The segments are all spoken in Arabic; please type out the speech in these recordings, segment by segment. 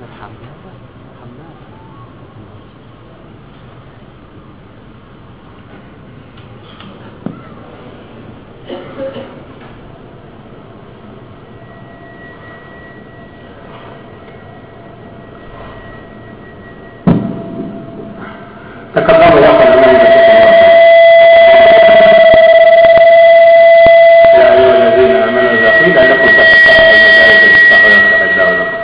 تقدموا يا أخوان الإمام يا أيها الذين آمنوا إذا قيل لكم تفقهوا المجالس فاستحوا يفتح الله لكم.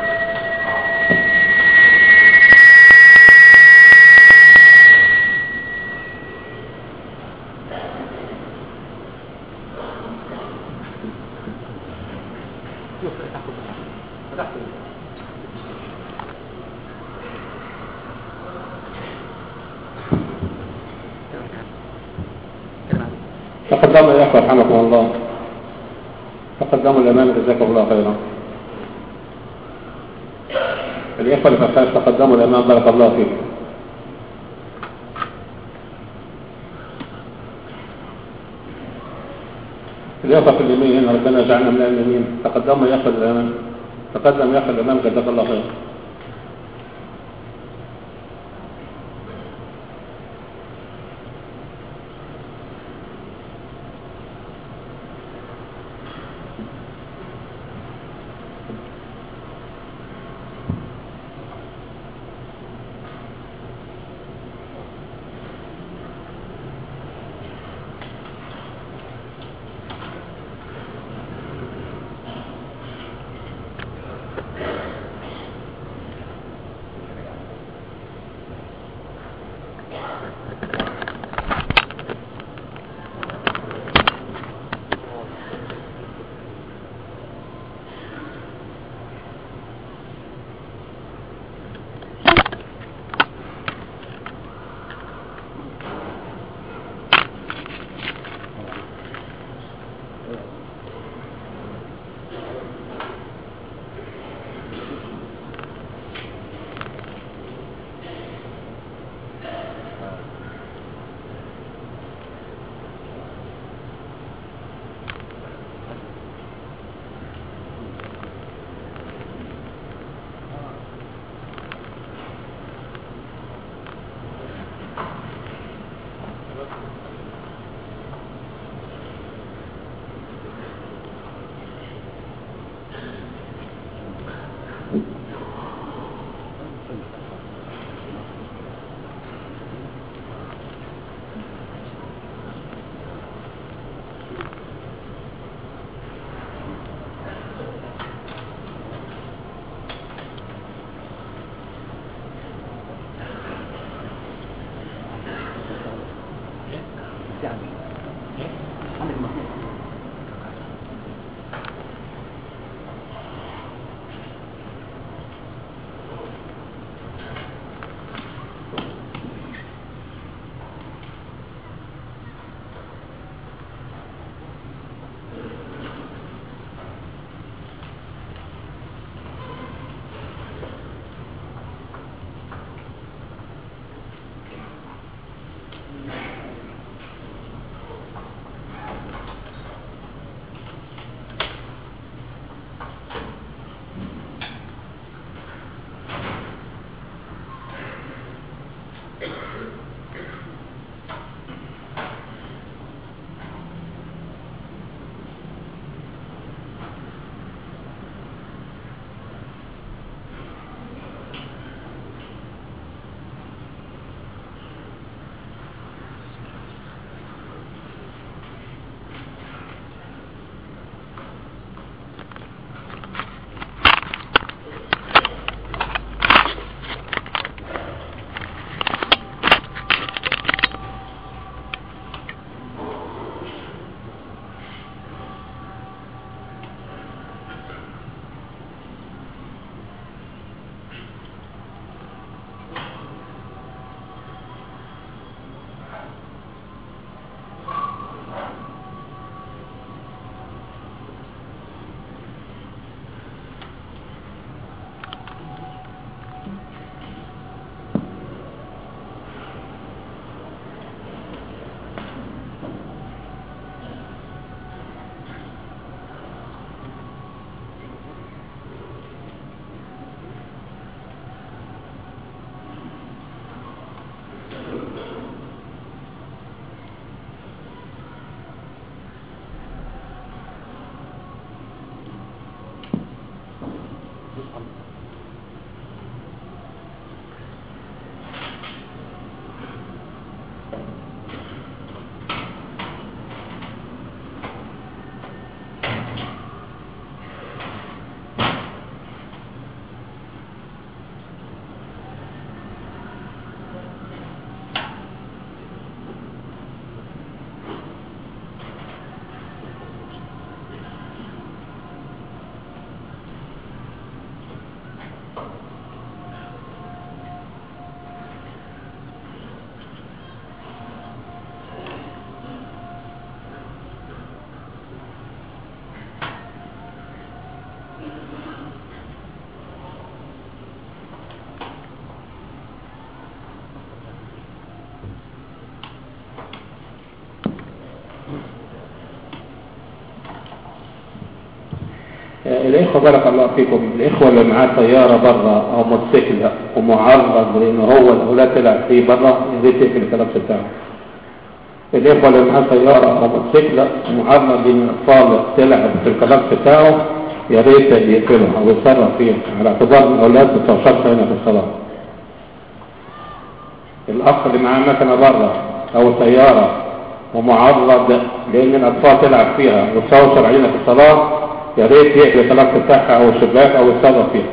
تقدموا يا أخوة رحمكم الله، تقدموا الأمام جزاكم الله خيرا. الإخوة اللي فاتحين تقدموا الأمام بارك الله فيكم. الإخوة في اليمين هنا ربنا يجعلنا من اليمين. تقدموا يا أخوة الأمام، تقدم يا أخوة الأمام جزاك الله خيرا. الإخوة بارك الله فيكم، الإخوة اللي معاه سيارة بره أو موتوسيكل ومعرض لأن هو الأولاد تلعب فيه بره، يا ريت يقفل الكلام بتاعه. الإخوة اللي معاه سيارة أو موتوسيكل ومعرض لأن الأطفال تلعب في الكلام بتاعه، يا ريت يقفله أو يتصرف فيه على اعتبار الأولاد ما توصلش هنا في الصلاة. الأخ اللي معاه مكنة بره أو سيارة ومعرض لأن الأطفال تلعب فيها وتوصل علينا في الصلاة، يا ريت يقفل الكلام بتاعها أو الشباك أو يتصرف فيها.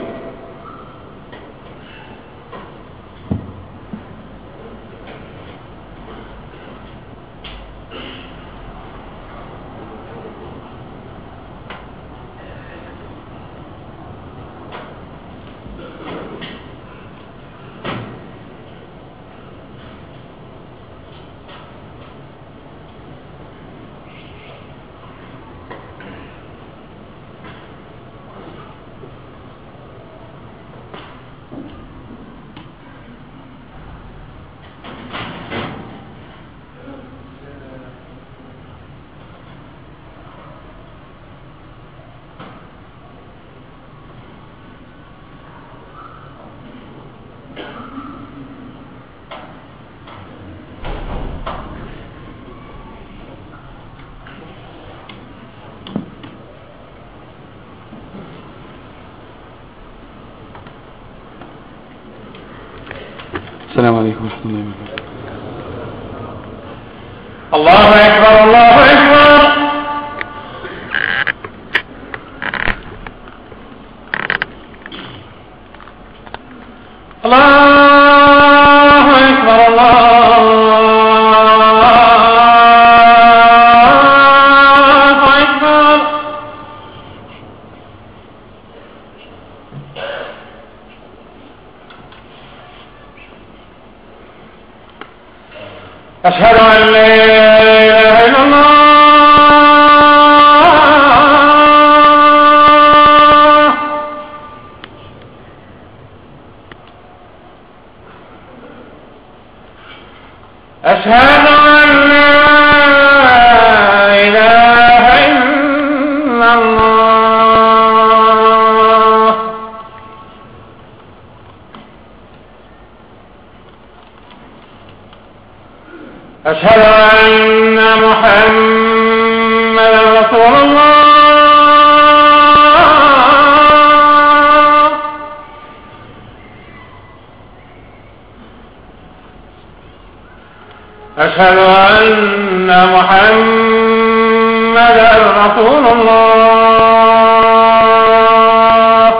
السلام عليكم ورحمة الله وبركاته. الله أكبر الله أكبر. الله أكبر الله أكبر. أشهد أن لا إله إلا الله. أشهد أن لا إله إلا الله. أشهد أن محمدا رسول الله. أشهد أن محمدا رسول الله.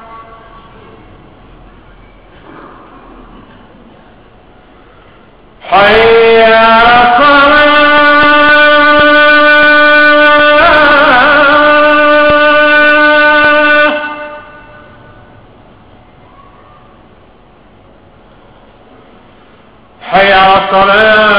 حي على الصلاة. حي على الصلاة.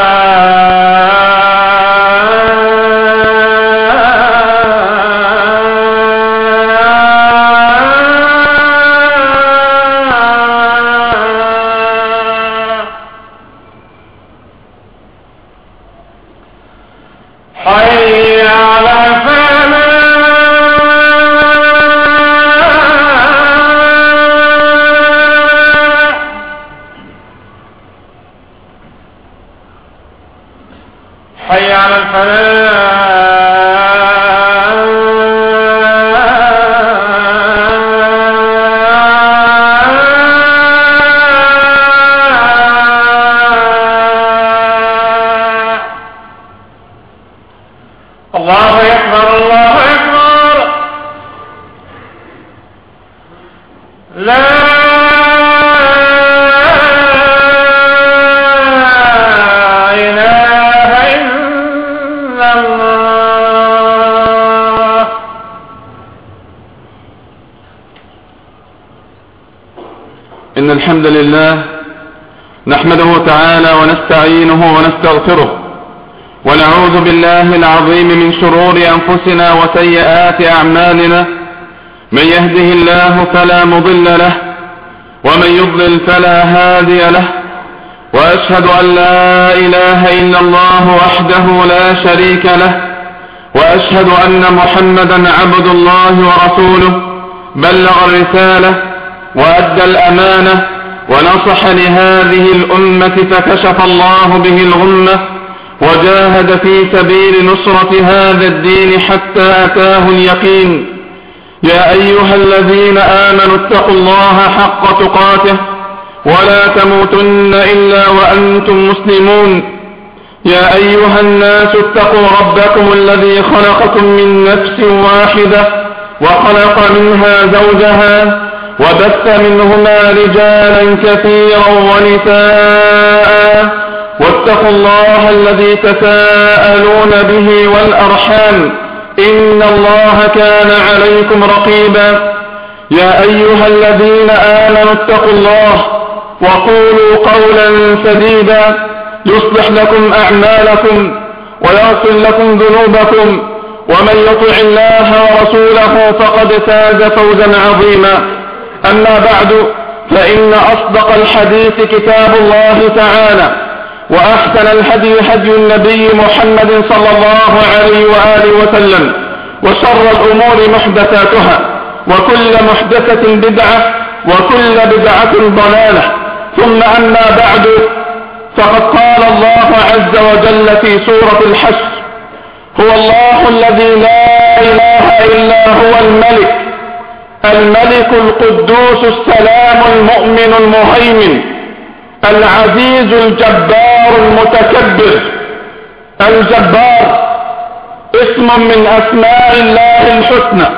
حي على الفلاح. إن الحمد لله نحمده تعالى ونستعينه ونستغفره ونعوذ بالله العظيم من شرور أنفسنا وسيئات أعمالنا. من يهده الله فلا مضل له ومن يضلل فلا هادي له، وأشهد أن لا إله إلا الله وحده لا شريك له، وأشهد أن محمدا عبد الله ورسوله بلغ الرسالة وأدى الأمانة ونصح لهذه الأمة فكشف الله به الغمة وجاهد في سبيل نصرة هذا الدين حتى أتاه اليقين. يا أيها الذين آمنوا اتقوا الله حق تقاته ولا تموتن إلا وأنتم مسلمون. يا أيها الناس اتقوا ربكم الذي خلقكم من نفس واحدة وخلق منها زوجها وبث منهما رجالا كثيرا ونساء، واتقوا الله الذي تساءلون به والأرحام إن الله كان عليكم رقيبا. يا أيها الذين آمنوا اتقوا الله وقولوا قولا سديدا يصلح لكم أعمالكم ويغفر لكم ذنوبكم، ومن يطع الله ورسوله فقد فاز فوزا عظيما. أما بعد، فإن أصدق الحديث كتاب الله تعالى، وأحسن الهدي هدي النبي محمد صلى الله عليه وآله وسلم، وشر الأمور محدثاتها، وكل محدثة بدعة، وكل بدعة ضلالة. ثم أما بعد، فقد قال الله عز وجل في سورة الحشر: هو الله الذي لا إله إلا هو الملك القدوس السلام المؤمن المهيمن العزيز الجبار المتكبر. الجبار اسم من أسماء الله الحسنى،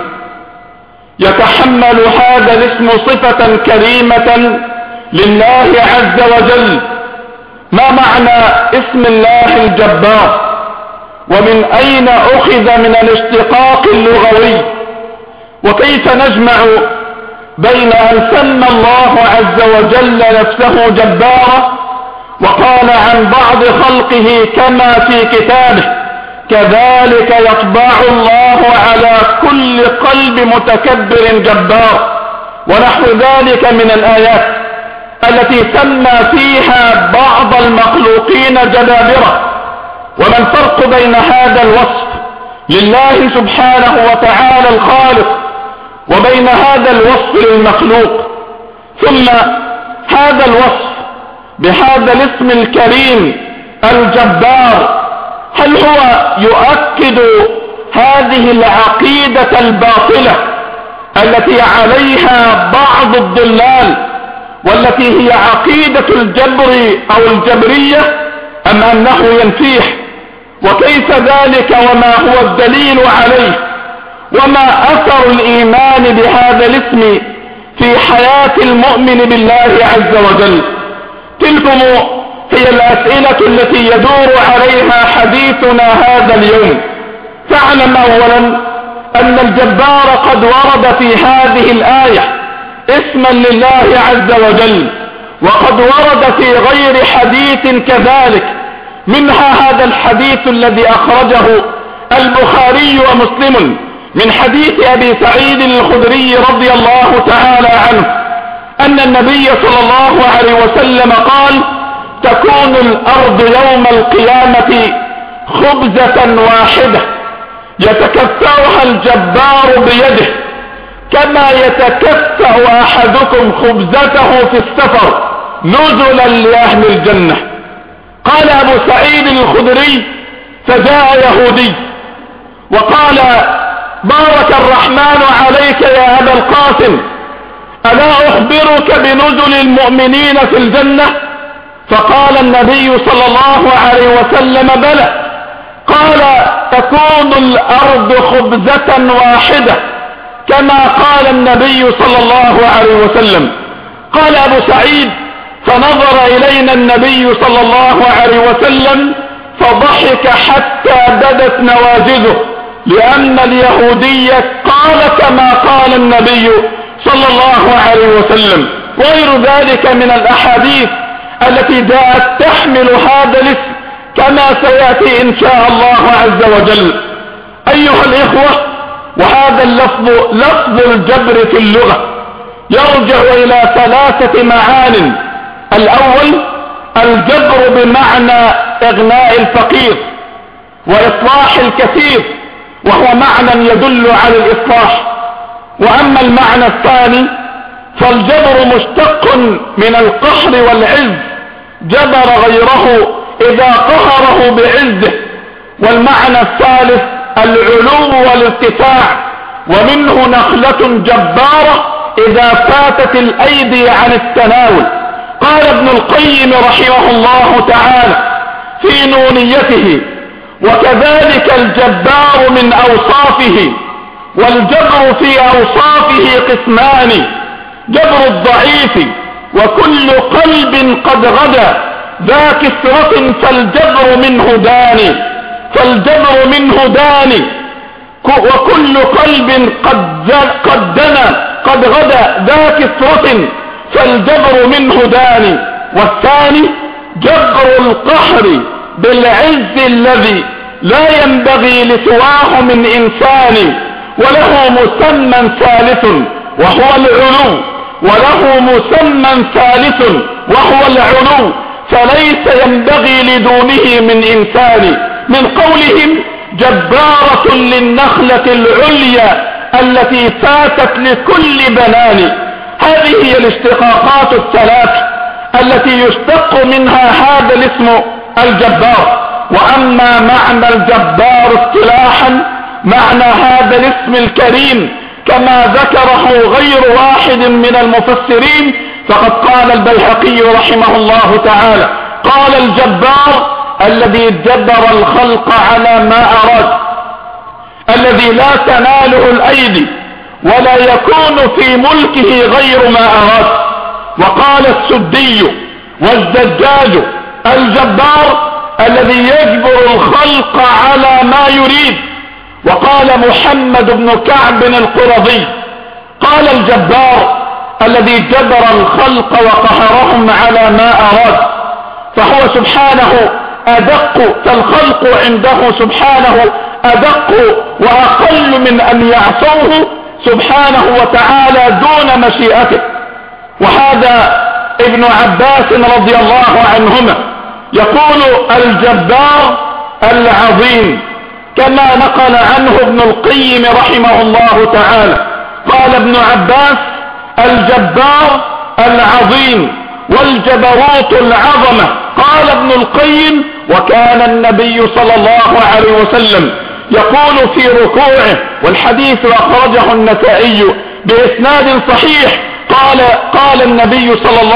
يتحمل هذا الاسم صفة كريمة لله عز وجل. ما معنى اسم الله الجبار؟ ومن أين أخذ من الاشتقاق اللغوي؟ وكيف نجمع بين أن سمى الله عز وجل نفسه جبارا وقال عن بعض خلقه كما في كتابه: كذلك يطبع الله على كل قلب متكبر جبار، ونحو ذلك من الآيات التي سمى فيها بعض المخلوقين جبابرة. وما الفرق بين هذا الوصف لله سبحانه وتعالى الخالق وبين هذا الوصف للمخلوق؟ ثم هذا الوصف بهذا الاسم الكريم الجبار، هل هو يؤكد هذه العقيدة الباطلة التي عليها بعض الضلال والتي هي عقيدة الجبر أو الجبرية، أم أنه ينفيه؟ وكيف ذلك وما هو الدليل عليه؟ وما أثر الإيمان بهذا الاسم في حياة المؤمن بالله عز وجل؟ تلكم هي الأسئلة التي يدور عليها حديثنا هذا اليوم. فاعلم أولا أن الجبار قد ورد في هذه الآية اسما لله عز وجل، وقد ورد في غير حديث كذلك، منها هذا الحديث الذي أخرجه البخاري ومسلم من حديث أبي سعيد الخدري رضي الله تعالى عنه أن النبي صلى الله عليه وسلم قال: تكون الأرض يوم القيامة خبزة واحدة يتكفأها الجبار بيده كما يتكفأ أحدكم خبزته في السفر نزلا لأهل الجنة. قال أبو سعيد الخدري: فجاء يهودي وقال: بارك الرحمن عليك يا أبا القاسم، ألا أخبرك بنزل المؤمنين في الجنة؟ فقال النبي صلى الله عليه وسلم: بلى. قال: تكون الأرض خبزة واحدة كما قال النبي صلى الله عليه وسلم. قال أبو سعيد: فنظر إلينا النبي صلى الله عليه وسلم فضحك حتى بدت نواجذه، لأن اليهودية قال كما قال النبي صلى الله عليه وسلم. وغير ذلك من الأحاديث التي جاءت تحمل هذا الاسم كما سيأتي إن شاء الله عز وجل. أيها الإخوة، وهذا اللفظ لفظ الجبر في اللغة يرجع إلى 3 معان. الأول الجبر بمعنى إغناء الفقير وإصلاح الكثير، وهو معنى يدل على الإصلاح. وأما المعنى الثاني فالجبر مشتق من القهر والعز، جبر غيره إذا قهره بعزه. والمعنى الثالث العلو والارتفاع، ومنه نخلة جبارة إذا فاتت الأيدي عن التناول. قال ابن القيم رحمه الله تعالى في نونيته: وكذلك الجبار من أوصافه، والجبر في أوصافه قسمان: جبر الضعيف وكل قلب قد غدا ذا كسرة فالجبر منه داني، فالجبر منه داني، وكل قلب قد دنا قد غدا ذا كسرة فالجبر منه داني. والثاني جبر القهر بالعز الذي لا ينبغي لسواه من إنسان، وله مسمى ثالث وهو العلو، وله مسمى ثالث وهو العلو، فليس ينبغي لدونه من إنسان. من قولهم جبارة للنخلة العليا التي فاتت لكل بنان. هذه هي الاشتقاقات الثلاث التي يشتق منها هذا الاسم الجبار. وأما معنى الجبار اصطلاحا، معنى هذا الاسم الكريم كما ذكره غير واحد من المفسرين، فقد قال البيهقي رحمه الله تعالى: قال الجبار الذي جبر الخلق على ما أراد، الذي لا تناله الأيدي ولا يكون في ملكه غير ما أراد. وقال السدي والزجاج: الجبار الذي يجبر الخلق على ما يريد. وقال محمد بن كعب القرظي: قال الجبار الذي جبر الخلق وقهرهم على ما أراد. فهو سبحانه أدق، فالخلق عنده سبحانه أدق وأقل من أن يعصوه سبحانه وتعالى دون مشيئته. وهذا ابن عباس رضي الله عنهما يقول الجبار العظيم، كما نقل عنه ابن القيم رحمه الله تعالى. قال ابن عباس: الجبار العظيم والجبروت العظمة. قال ابن القيم: وكان النبي صلى الله عليه وسلم يقول في ركوعه، والحديث أخرجه النسائي بإسناد صحيح، كان النبي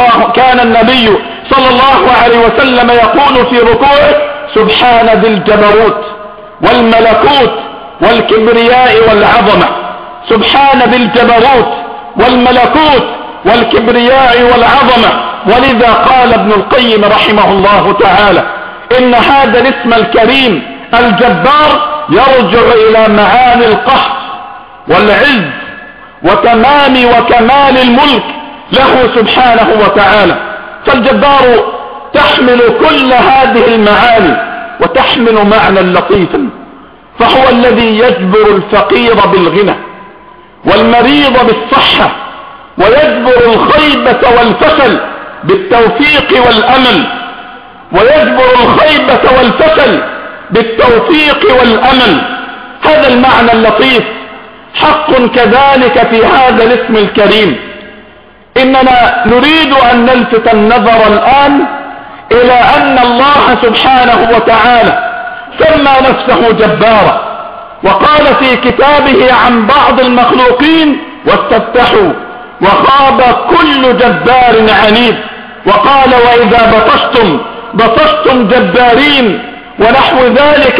صلى الله عليه وسلم يقول في ركوعه: سبحان ذي الجبروت والملكوت والكبرياء والعظمة. سبحان ذي الجبروت والملكوت والكبرياء والعظمة. ولذا قال ابن القيم رحمه الله تعالى: إن هذا الاسم الكريم الجبار يرجع إلى معاني القهر والعز وتمام وكمال الملك له سبحانه وتعالى. فالجبار تحمل كل هذه المعاني وتحمل معنى لطيفا، فهو الذي يجبر الفقير بالغنى والمريض بالصحة، ويجبر الخيبة والفشل بالتوفيق والأمل، ويجبر الخيبة والفشل بالتوفيق والأمل. هذا المعنى اللطيف حق كذلك في هذا الاسم الكريم. إننا نريد أن نلفت النظر الآن إلى أن الله سبحانه وتعالى سمى نفسه جبارا، وقال في كتابه عن بعض المخلوقين: واستفتحوا وخاب كل جبار عنيد. وقال: وإذا بطشتم جبارين، ونحو ذلك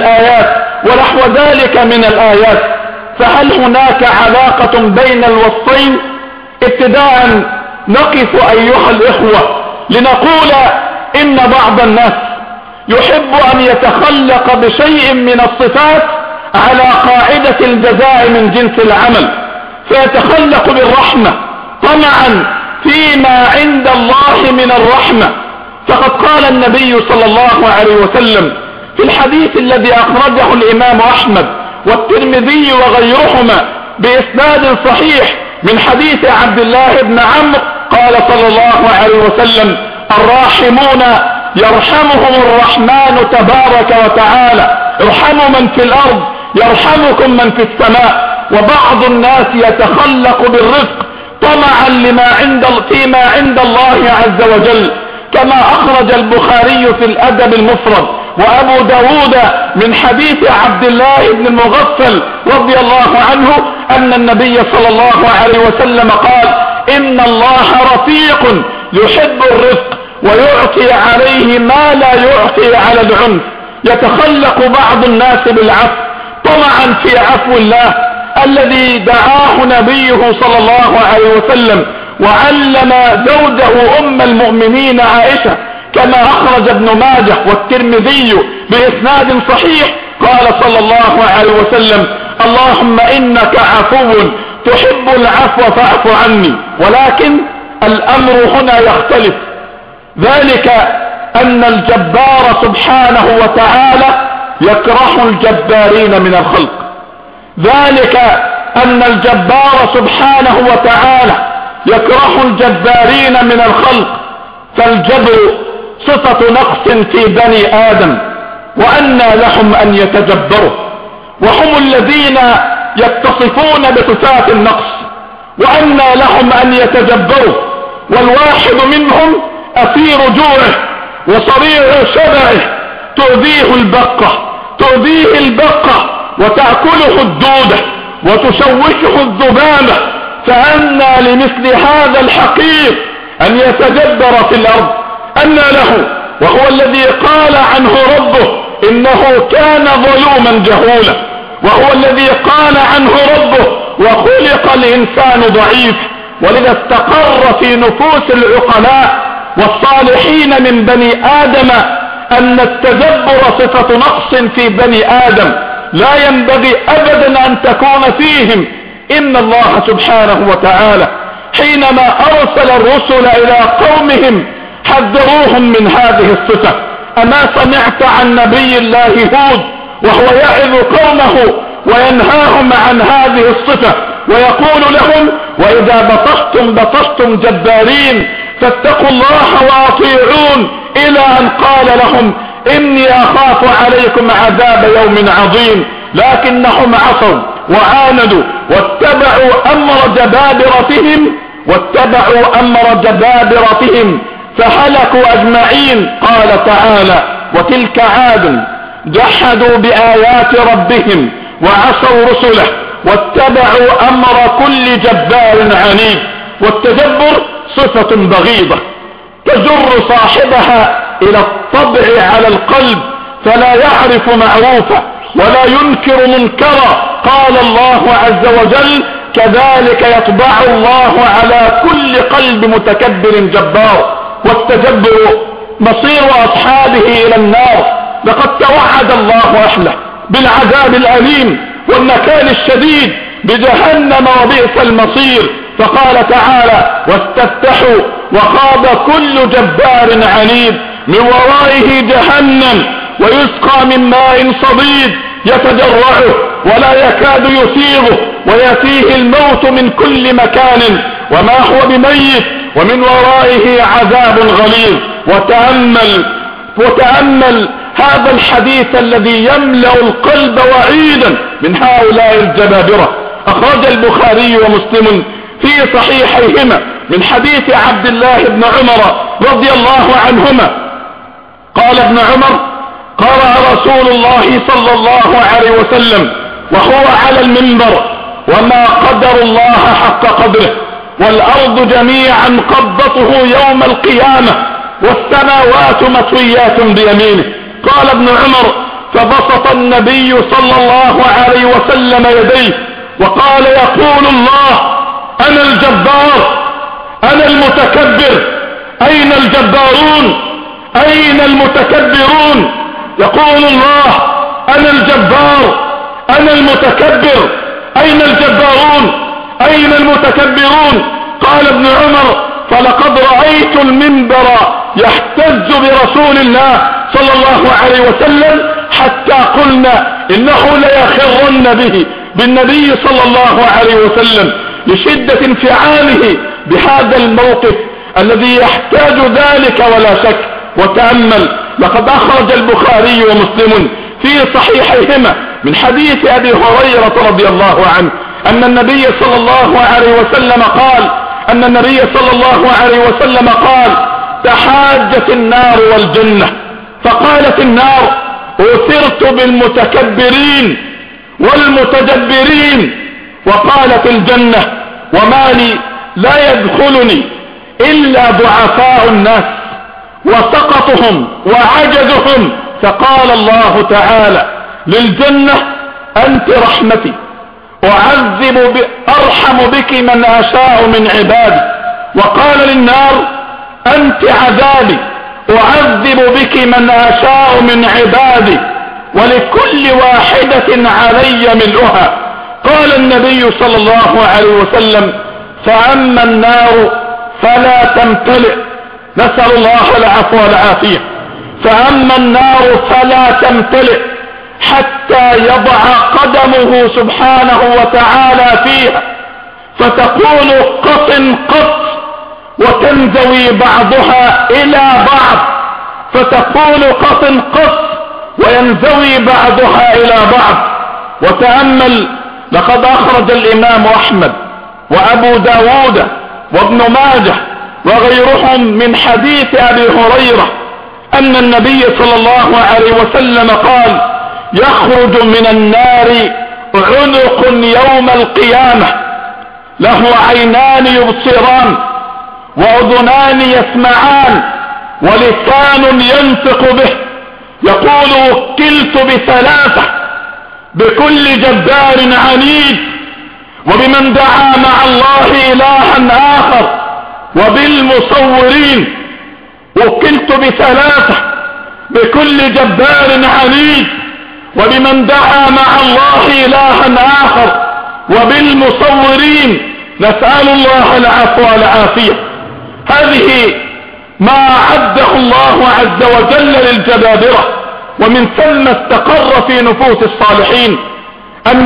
من الآيات. فهل هناك علاقة بين الوصفين؟ ابتداء نقف أيها الإخوة لنقول إن بعض الناس يحب أن يتخلق بشيء من الصفات على قاعدة الجزاء من جنس العمل، فيتخلق بالرحمة طمعا فيما عند الله من الرحمة. فقد قال النبي صلى الله عليه وسلم في الحديث الذي أخرجه الإمام أحمد والترمذي وغيرهما بإسناد صحيح من حديث عبد الله بن عمرو قال صلى الله عليه وسلم: الراحمون يرحمهم الرحمن تبارك وتعالى، ارحموا من في الأرض يرحمكم من في السماء. وبعض الناس يتخلق بالرزق طمعا فيما عند الله عز وجل، كما أخرج البخاري في الأدب المفرد وأبو داود من حديث عبد الله بن المغفل رضي الله عنه أن النبي صلى الله عليه وسلم قال: إن الله رفيق يحب الرفق ويعطي عليه ما لا يعطي على العنف. يتخلق بعض الناس بالعفو طمعا في عفو الله الذي دعاه نبيه صلى الله عليه وسلم وعلم زوجه أم المؤمنين عائشة، كما أخرج ابن ماجه والترمذي بإسناد صحيح قال صلى الله عليه وسلم: اللهم إنك عفو تحب العفو فاعف عني. ولكن الأمر هنا يختلف، ذلك أن الجبار سبحانه وتعالى يكره الجبارين من الخلق. ذلك أن الجبار سبحانه وتعالى يكره الجبارين من الخلق، فالجبر صفة نقص في بني آدم، وأنى لهم أن يتجبروا، وهم الذين يتصفون بصفات النقص، وأنى لهم أن يتجبروا. والواحد منهم أسير جوعه وصريع شبعه، تؤذيه البقة وتأكله الدودة وتشوشه الذبابة، فأنى لمثل هذا الحقير أن يتجبر في الأرض؟ أنى له وهو الذي قال عنه ربه إنه كان ظلوما جهولا، وهو الذي قال عنه ربه وخلق الإنسان ضعيف. ولذا استقر في نفوس العقلاء والصالحين من بني آدم أن التجبر صفة نقص في بني آدم لا ينبغي أبدا أن تكون فيهم. إن الله سبحانه وتعالى حينما أرسل الرسل إلى قومهم حذروهم من هذه الصفة. أما سمعت عن نبي الله هود وهو يعظ قومه وينهاهم عن هذه الصفة ويقول لهم: وإذا بطشتم جبارين فاتقوا الله وأطيعون، إلى أن قال لهم: إني أخاف عليكم عذاب يوم عظيم. لكنهم عصوا وعاندوا واتبعوا أمر جبابرتهم فهلكوا أجمعين. قال تعالى: وتلك عاد جحدوا بآيات ربهم وعصوا رسله واتبعوا أمر كل جبار عنيد. والتجبر صفة بغيضة تجر صاحبها إلى الطبع على القلب، فلا يعرف معروفا ولا ينكر منكرا. قال الله عز وجل: كذلك يطبع الله على كل قلب متكبر جبار. والتجبر مصير أصحابه إلى النار. لقد توعد الله أهله بالعذاب الأليم والنكال الشديد بجهنم وبئس المصير. فقال تعالى: واستفتحوا وخاب كل جبار عنيد، من ورائه جهنم ويسقى من ماء صديد يتجرعه ولا يكاد يسيغه ويأتيه الموت من كل مكان وما هو بميت، ومن ورائه عذاب غليظ. وتأمل هذا الحديث الذي يملأ القلب وعيدا من هؤلاء الجبابرة. أخرج البخاري ومسلم في صحيحيهما من حديث عبد الله بن عمر رضي الله عنهما قال ابن عمر: قرأ رسول الله صلى الله عليه وسلم وهو على المنبر: وما قدر الله حق قدره، والأرض جميعا قبضته يوم القيامة، والسماوات مطويات بيمينه. قال ابن عمر: فبسط النبي صلى الله عليه وسلم يديه وقال: يقول الله: أنا الجبار، أنا المتكبر، أين الجبارون؟ أين المتكبرون؟ يقول الله: أنا الجبار، أنا المتكبر، أين الجبارون؟ أين المتكبرون؟ قال ابن عمر: فلقد رأيت المنبر يهتز برسول الله صلى الله عليه وسلم حتى قلنا إنه ليخرن به بالنبي صلى الله عليه وسلم لشدة انفعاله بهذا الموقف الذي يحتاج ذلك ولا شك. وتأمل، لقد أخرج البخاري ومسلم في صحيحيهما من حديث أبي هريرة رضي الله عنه أن النبي صلى الله عليه وسلم قال تحاجت النار والجنة، فقالت النار أثرت بالمتكبرين والمتجبرين، وقالت الجنة وما لي لا يدخلني إلا ضعفاء الناس وسقطهم وعجزهم. فقال الله تعالى للجنة أنت رحمتي أرحم بك من أشاء من عبادي، وقال للنار أنت عذابي أعذب بك من أشاء من عبادي ولكل واحدة علي ملؤها. قال النبي صلى الله عليه وسلم فأما النار فلا تمتلئ، نسأل الله العفو والعافية، فأما النار فلا تمتلئ حتى يضع قدمه سبحانه وتعالى فيها فتقول قط قط، وتنزوي بعضها إلى بعض فتقول قط قط وينزوي بعضها إلى بعض. وتأمل، لقد أخرج الإمام أحمد وأبو داود وابن ماجه وغيرهم من حديث أبي هريرة أن النبي صلى الله عليه وسلم قال يخرج من النار عنق يوم القيامة له عينان يبصران وأذنان يسمعان ولسان ينطق به، يقول وكلت بثلاثة: بكل جبار عنيد، وبمن دعا مع الله إلها آخر، وبالمصورين. وكلت بثلاثة: بكل جبار عنيد، وبمن دعا مع الله إلها آخر، وبالمصورين. نسأل الله العفو والعافية. هذه ما أعده الله عز وجل للجبابرة، ومن ثم استقر في نفوس الصالحين أن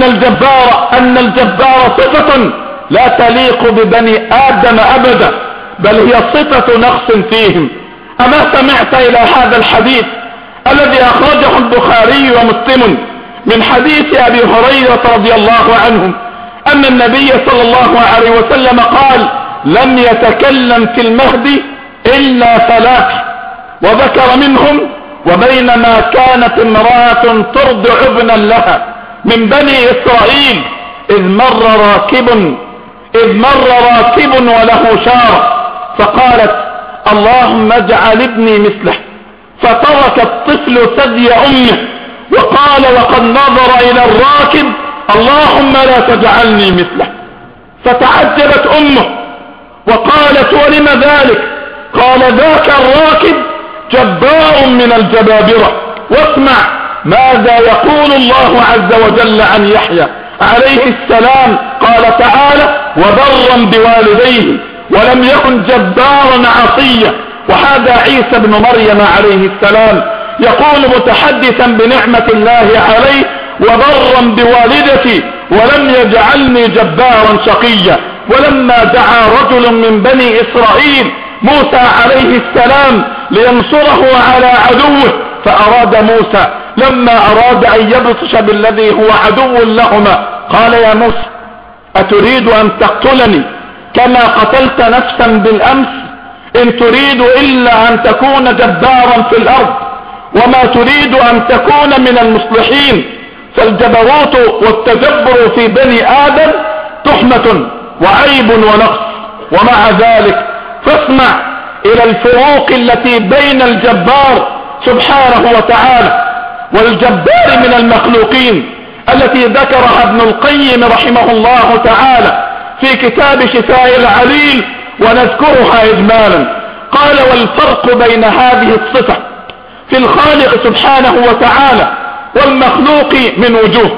الجبار صفة لا تليق ببني آدم أبدا، بل هي صفة نقص فيهم. أما سمعت إلى هذا الحديث الذي أخرجه البخاري ومسلم من حديث أبي هريرة رضي الله عنه أن النبي صلى الله عليه وسلم قال لم يتكلم في المهد إلا ثلاث، وذكر منهم: وبينما كانت امرأة ترضع ابنا لها من بني إسرائيل إذ مر راكب وله شارة فقالت: اللهم اجعل ابني مثله، فترك الطفل ثدي أمه وقال وقد نظر إلى الراكب: اللهم لا تجعلني مثله. فتعجبت أمه وقالت: ولم ذلك؟ قال: ذاك الراكب جبار من الجبابرة. واسمع ماذا يقول الله عز وجل عن يحيى عليه السلام، قال تعالى: وبرا بوالديه ولم يكن جبارا عصيا. وهذا عيسى بن مريم عليه السلام يقول متحدثا بنعمة الله عليه: وبرا بوالدتي ولم يجعلني جبارا شقيا. ولما دعا رجل من بني إسرائيل موسى عليه السلام لينصره على عدوه، فأراد موسى لما أراد أن يبطش بالذي هو عدو لهما قال: يا موسى أتريد أن تقتلني كما قتلت نفسا بالأمس؟ إن تريد إلا أن تكون جبارا في الأرض وما تريد أن تكون من المصلحين. فالجبروت والتجبر في بني آدم تحمة وعيب ونقص. ومع ذلك فاسمع إلى الفروق التي بين الجبار سبحانه وتعالى والجبار من المخلوقين التي ذكرها ابن القيم رحمه الله تعالى في كتاب شفاء العليل، ونذكرها إجمالا. قال: والفرق بين هذه الصفة في الخالق سبحانه وتعالى والمخلوق من وجوه.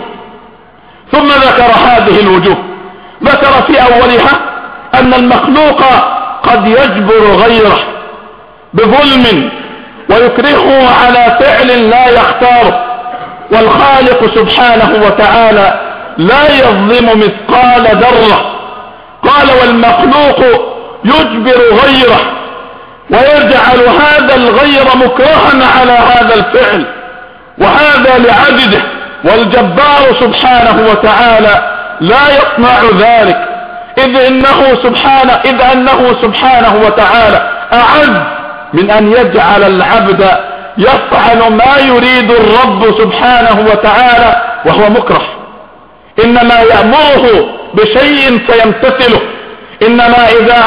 ثم ذكر هذه الوجوه، ذكر في أولها أن المخلوق قد يجبر غيره بظلم ويكرهه على فعل لا يختاره، والخالق سبحانه وتعالى لا يظلم مثقال ذرة. قال والمخلوق يجبر غيره ويجعل هذا الغير مكرها على هذا الفعل، وهذا لعبده، والجبار سبحانه وتعالى لا يصنع ذلك، إذ أنه سبحانه وتعالى أعز من أن يجعل العبد يفعل ما يريد الرب سبحانه وتعالى وهو مكره. إنما يأمره بشيء فيمتثله، إنما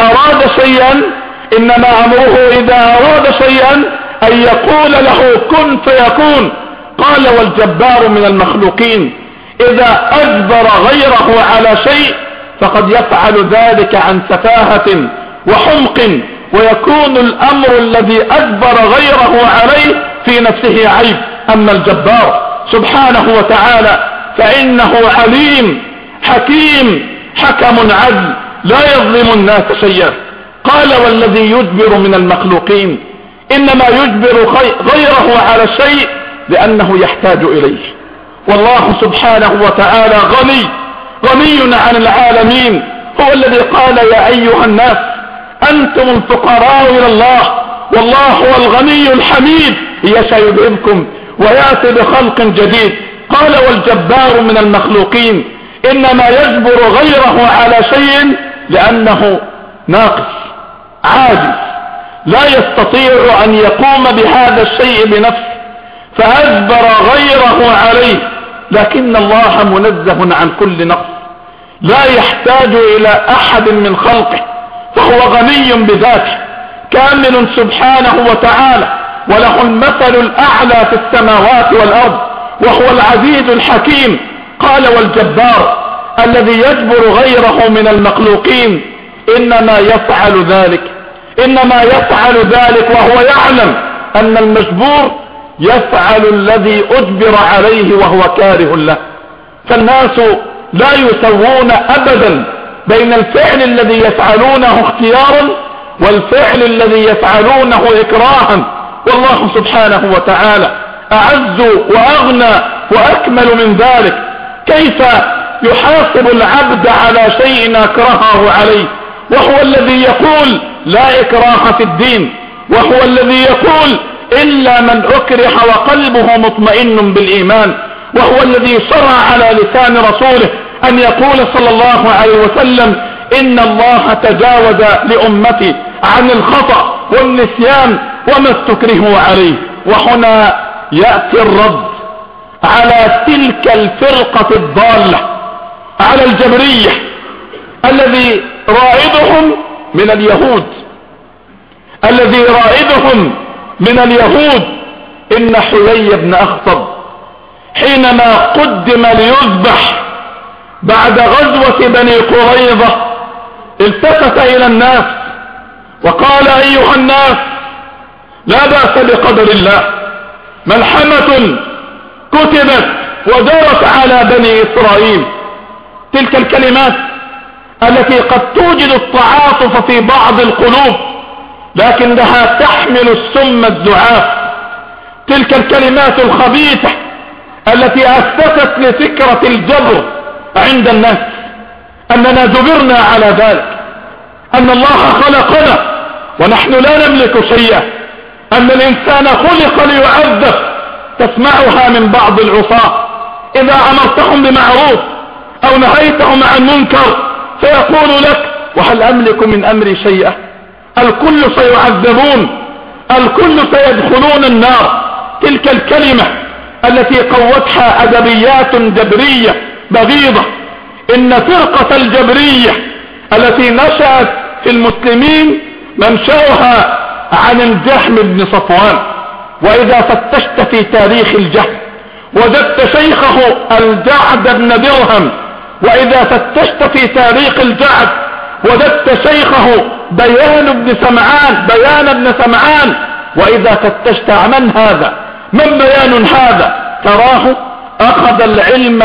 أمره إذا أراد شيئا أن يقول له كن فيكون. قال والجبار من المخلوقين إذا أجبر غيره على شيء فقد يفعل ذلك عن سفاهة وحمق، ويكون الأمر الذي أجبر غيره عليه في نفسه عيب. أما الجبار سبحانه وتعالى فإنه عليم حكيم حكم عدل لا يظلم الناس شيئا. قال والذي يجبر من المخلوقين إنما يجبر غيره على الشيء لأنه يحتاج إليه، والله سبحانه وتعالى غني عن العالمين. هو الذي قال يا أيها الناس أنتم الفقراء إلى الله والله هو الغني الحميد، يشاء يذهبكم ويأتي بخلق جديد. قال والجبار من المخلوقين إنما يجبر غيره على شيء لأنه ناقص عاجز لا يستطيع أن يقوم بهذا الشيء بنفسه فأجبر غيره عليه، لكن الله منزه عن كل نقص لا يحتاج إلى أحد من خلقه، فهو غني بذاته كامل سبحانه وتعالى، وله المثل الأعلى في السماوات والأرض، وهو العزيز الحكيم. قال والجبار الذي يجبر غيره من المخلوقين إنما يفعل ذلك وهو يعلم أن المجبور يفعل الذي أجبر عليه وهو كاره له. فالناس لا يسوون أبدا بين الفعل الذي يفعلونه اختيارا والفعل الذي يفعلونه إكراها، والله سبحانه وتعالى أعز وأغنى وأكمل من ذلك. كيف يحاسب العبد على شيء أكرهه عليه، وهو الذي يقول لا إكراه في الدين، وهو الذي يقول إلا من أكره وقلبه مطمئن بالإيمان، وهو الذي شرع على لسان رسوله أن يقول صلى الله عليه وسلم إن الله تجاوز لأمتي عن الخطأ والنسيان وما استكرهوا عليه. وهنا يأتي الرد على تلك الفرقة الضالة، على الجبرية الذي رائدهم من اليهود إن حيي بن أخطب حينما قدم ليذبح بعد غزوة بني قريظة التفت إلى الناس وقال أيها الناس لا بأس بقدر الله، ملحمة كتبت ودارت على بني إسرائيل. تلك الكلمات التي قد توجد التعاطف في بعض القلوب لكنها تحمل السم الزعاف، تلك الكلمات الخبيثة التي أسست لفكرة الجبر عند الناس، أننا جبرنا على ذلك، أن الله خلقنا ونحن لا نملك شيئا، أن الإنسان خلق ليعذب. تسمعها من بعض العصاة إذا أمرتهم بمعروف أو نهيتهم عن منكر فيقول لك وهل أملك من أمري شيئا، الكل سيعذبون، الكل سيدخلون النار. تلك الكلمة التي قوتها أدبيات جبرية بغيضة. إن فرقة الجبرية التي نشأت في المسلمين منشأها عن الجهم بن صفوان، وإذا فتشت في تاريخ الجهم وجدت شيخه الجعد بن درهم، وإذا فتشت في تاريخ الجعد وجدت شيخه بيان بن سمعان، وإذا فتشت من هذا من بيان هذا تراه أخذ العلم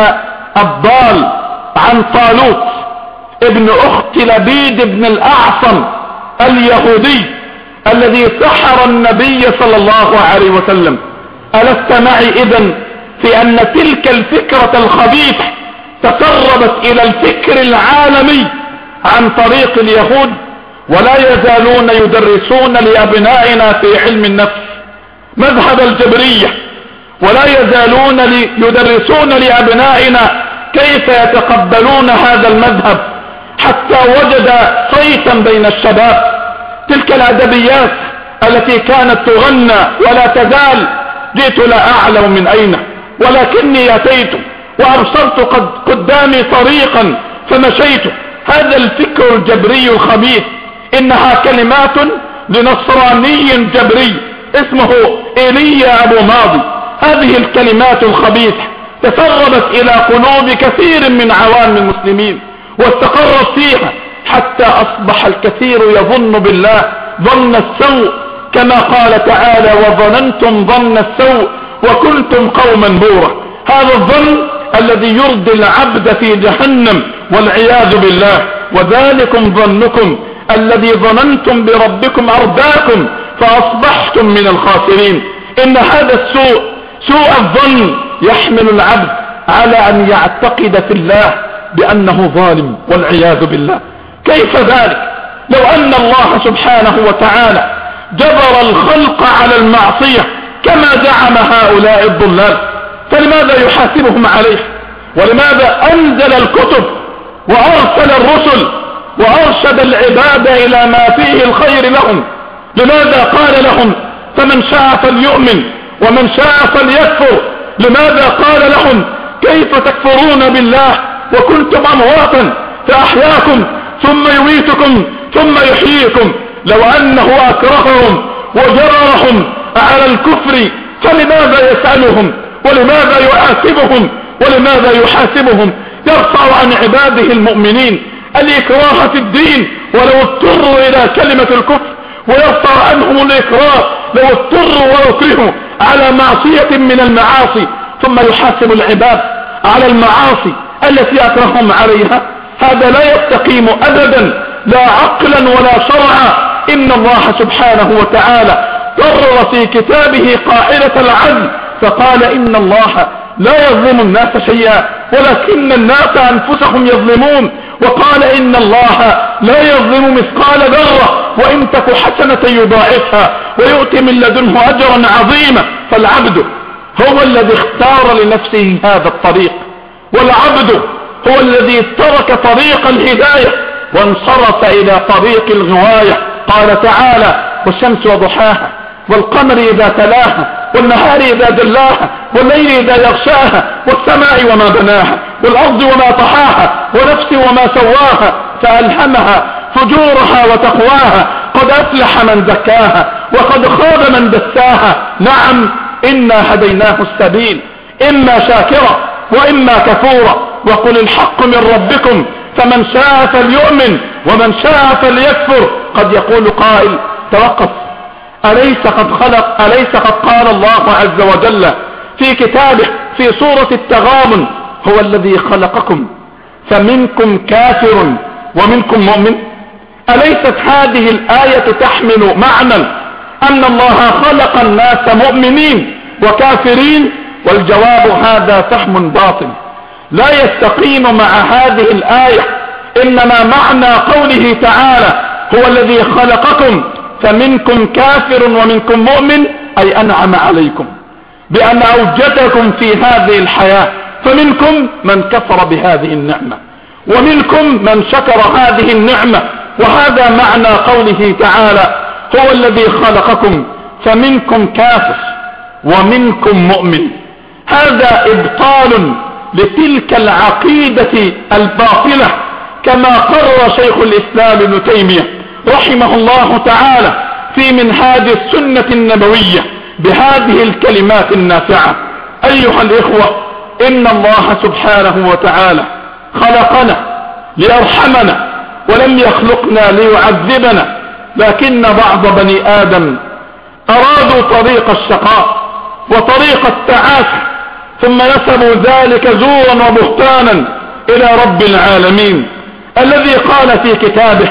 الضال عن طالوت ابن أخت لبيد بن الأعصم اليهودي الذي سحر النبي صلى الله عليه وسلم. ألست معي إذن في أن تلك الفكرة الخبيثة تسربت إلى الفكر العالمي عن طريق اليهود، ولا يزالون يدرسون لأبنائنا في علم النفس مذهب الجبرية، ولا يزالون يدرسون لأبنائنا كيف يتقبلون هذا المذهب، حتى وجد صيتا بين الشباب. تلك الأدبيات التي كانت تغنى ولا تزال، جئت لا أعلم من أين، ولكني أتيت وأبصرت قدامي طريقا فمشيت. هذا الفكر الجبري الخبيث، إنها كلمات لنصراني جبري اسمه إيليا أبو ماضي. هذه الكلمات الخبيثة تسربت إلى قلوب كثير من عوام المسلمين واستقرت فيها، حتى أصبح الكثير يظن بالله ظن السوء، كما قال تعالى: وظننتم ظن السوء وكنتم قوما بورا. هذا الظن الذي يرضي العبد في جهنم والعياذ بالله. وذلكم ظنكم الذي ظننتم بربكم أرداكم فأصبحتم من الخاسرين. إن هذا السوء، سوء الظن، يحمل العبد على أن يعتقد في الله بأنه ظالم والعياذ بالله. كيف ذلك؟ لو أن الله سبحانه وتعالى جبر الخلق على المعصية كما زعم هؤلاء الضلال، فلماذا يحاسبهم عليه؟ ولماذا أنزل الكتب وأرسل الرسل وأرشد العباد إلى ما فيه الخير لهم؟ لماذا قال لهم فمن شاء فليؤمن ومن شاء فليكفر؟ لماذا قال لهم كيف تكفرون بالله وكنتم أمواتا فأحياكم ثم يميتكم ثم يحييكم؟ لو أنه أكرههم وجررهم على الكفر فلماذا يسألهم؟ ولماذا يعاتبهم؟ ولماذا يحاسبهم؟ يرفع عن عباده المؤمنين الإكراه في الدين ولو اضطروا إلى كلمة الكفر، ويرفع عنهم الإكراه لو اضطروا ويكرهوا على معصية من المعاصي، ثم يحاسب العباد على المعاصي التي أكرههم عليها. هذا لا يستقيم أبدا، لا عقلا ولا شرعا. إن الله سبحانه وتعالى قرر في كتابه قاعدة العدل، فقال إن الله لا يظلم الناس شيئا ولكن الناس أنفسهم يظلمون. وقال إن الله لا يظلم مثقال ذرة وإن تك حسنة يضاعفها ويؤتي من لدنه أجرا عظيما. فالعبد هو الذي اختار لنفسه هذا الطريق، والعبد هو الذي ترك طريق الهداية وانصرف إلى طريق الغواية. قال تعالى: والشمس وضحاها والقمر إذا تلاها والنهار إذا جلاها والليل إذا يغشاها والسماء وما بناها والأرض وما طحاها ونفس وما سواها فألهمها فجورها وتقواها قد أفلح من زكاها وقد خاب من دساها. نعم، إنا هديناه السبيل إما شاكرا وإما كفورا. وقل الحق من ربكم فمن شاء فليؤمن ومن شاء فليكفر. قد يقول قائل: توقف، أليس قد قال الله عز وجل في كتابه في سورة التغابن: هو الذي خلقكم فمنكم كافر ومنكم مؤمن؟ أليست هذه الآية تحمل معنى أن الله خلق الناس مؤمنين وكافرين؟ والجواب: هذا فهم باطل لا يستقيم مع هذه الآية. إنما معنى قوله تعالى: هو الذي خلقكم فمنكم كافر ومنكم مؤمن، أي أنعم عليكم بأن أوجدكم في هذه الحياة، فمنكم من كفر بهذه النعمة ومنكم من شكر هذه النعمة. وهذا معنى قوله تعالى: هو الذي خلقكم فمنكم كافر ومنكم مؤمن. هذا إبطال لتلك العقيدة الباطلة، كما قرر شيخ الإسلام ابن تيمية رحمه الله تعالى في منهاج السنة النبوية بهذه الكلمات النافعة. أيها الإخوة، إن الله سبحانه وتعالى خلقنا ليرحمنا ولم يخلقنا ليعذبنا، لكن بعض بني آدم أرادوا طريق الشقاء وطريق التعاسة، ثم نسبوا ذلك زورا وبهتانا إلى رب العالمين الذي قال في كتابه: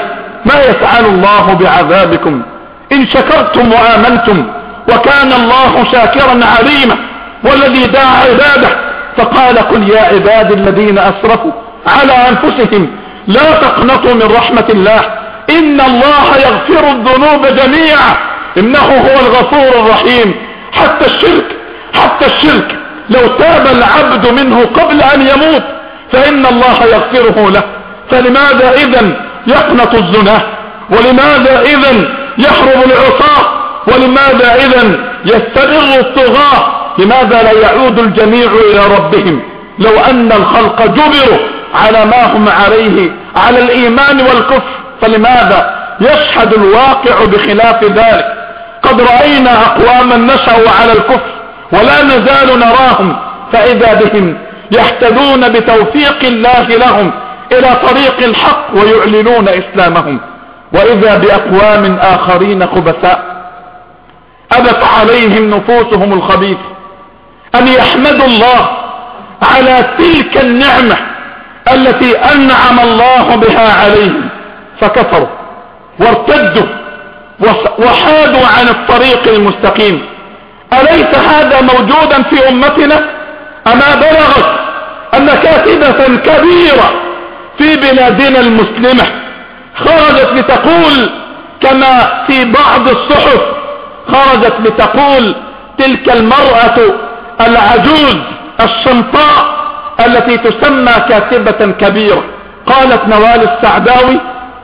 ما يفعل الله بعذابكم إن شكرتم وآمنتم وكان الله شاكرا عليما. والذي دعا عباده فقال قل يا عبادي الذين أسرفوا على أنفسهم لا تقنطوا من رحمة الله إن الله يغفر الذنوب جميعا إنه هو الغفور الرحيم. حتى الشرك لو تاب العبد منه قبل أن يموت فإن الله يغفره له. فلماذا إذن يقنط الزنا؟ ولماذا إذن يحرم العصاة؟ ولماذا إذن يستمر الطغاة؟ لماذا لا يعود الجميع إلى ربهم؟ لو أن الخلق جبروا على ما هم عليه على الإيمان والكفر فلماذا يشهد الواقع بخلاف ذلك؟ قد رأينا أقواما نشأوا على الكفر ولا نزال نراهم فإذا بهم يهتدون بتوفيق الله لهم إلى طريق الحق ويعلنون إسلامهم، وإذا بأقوام آخرين خبثاء أبت عليهم نفوسهم الخبيث أن يحمدوا الله على تلك النعمة التي أنعم الله بها عليهم فكفروا وارتدوا وحادوا عن الطريق المستقيم. أليس هذا موجودا في أمتنا؟ أما بلغت أن كاتبة كبيرة في بلادنا المسلمة خرجت لتقول كما في بعض الصحف خرجت لتقول تلك المرأة العجوز الشمطاء التي تسمى كاتبة كبيرة قالت نوال السعداوي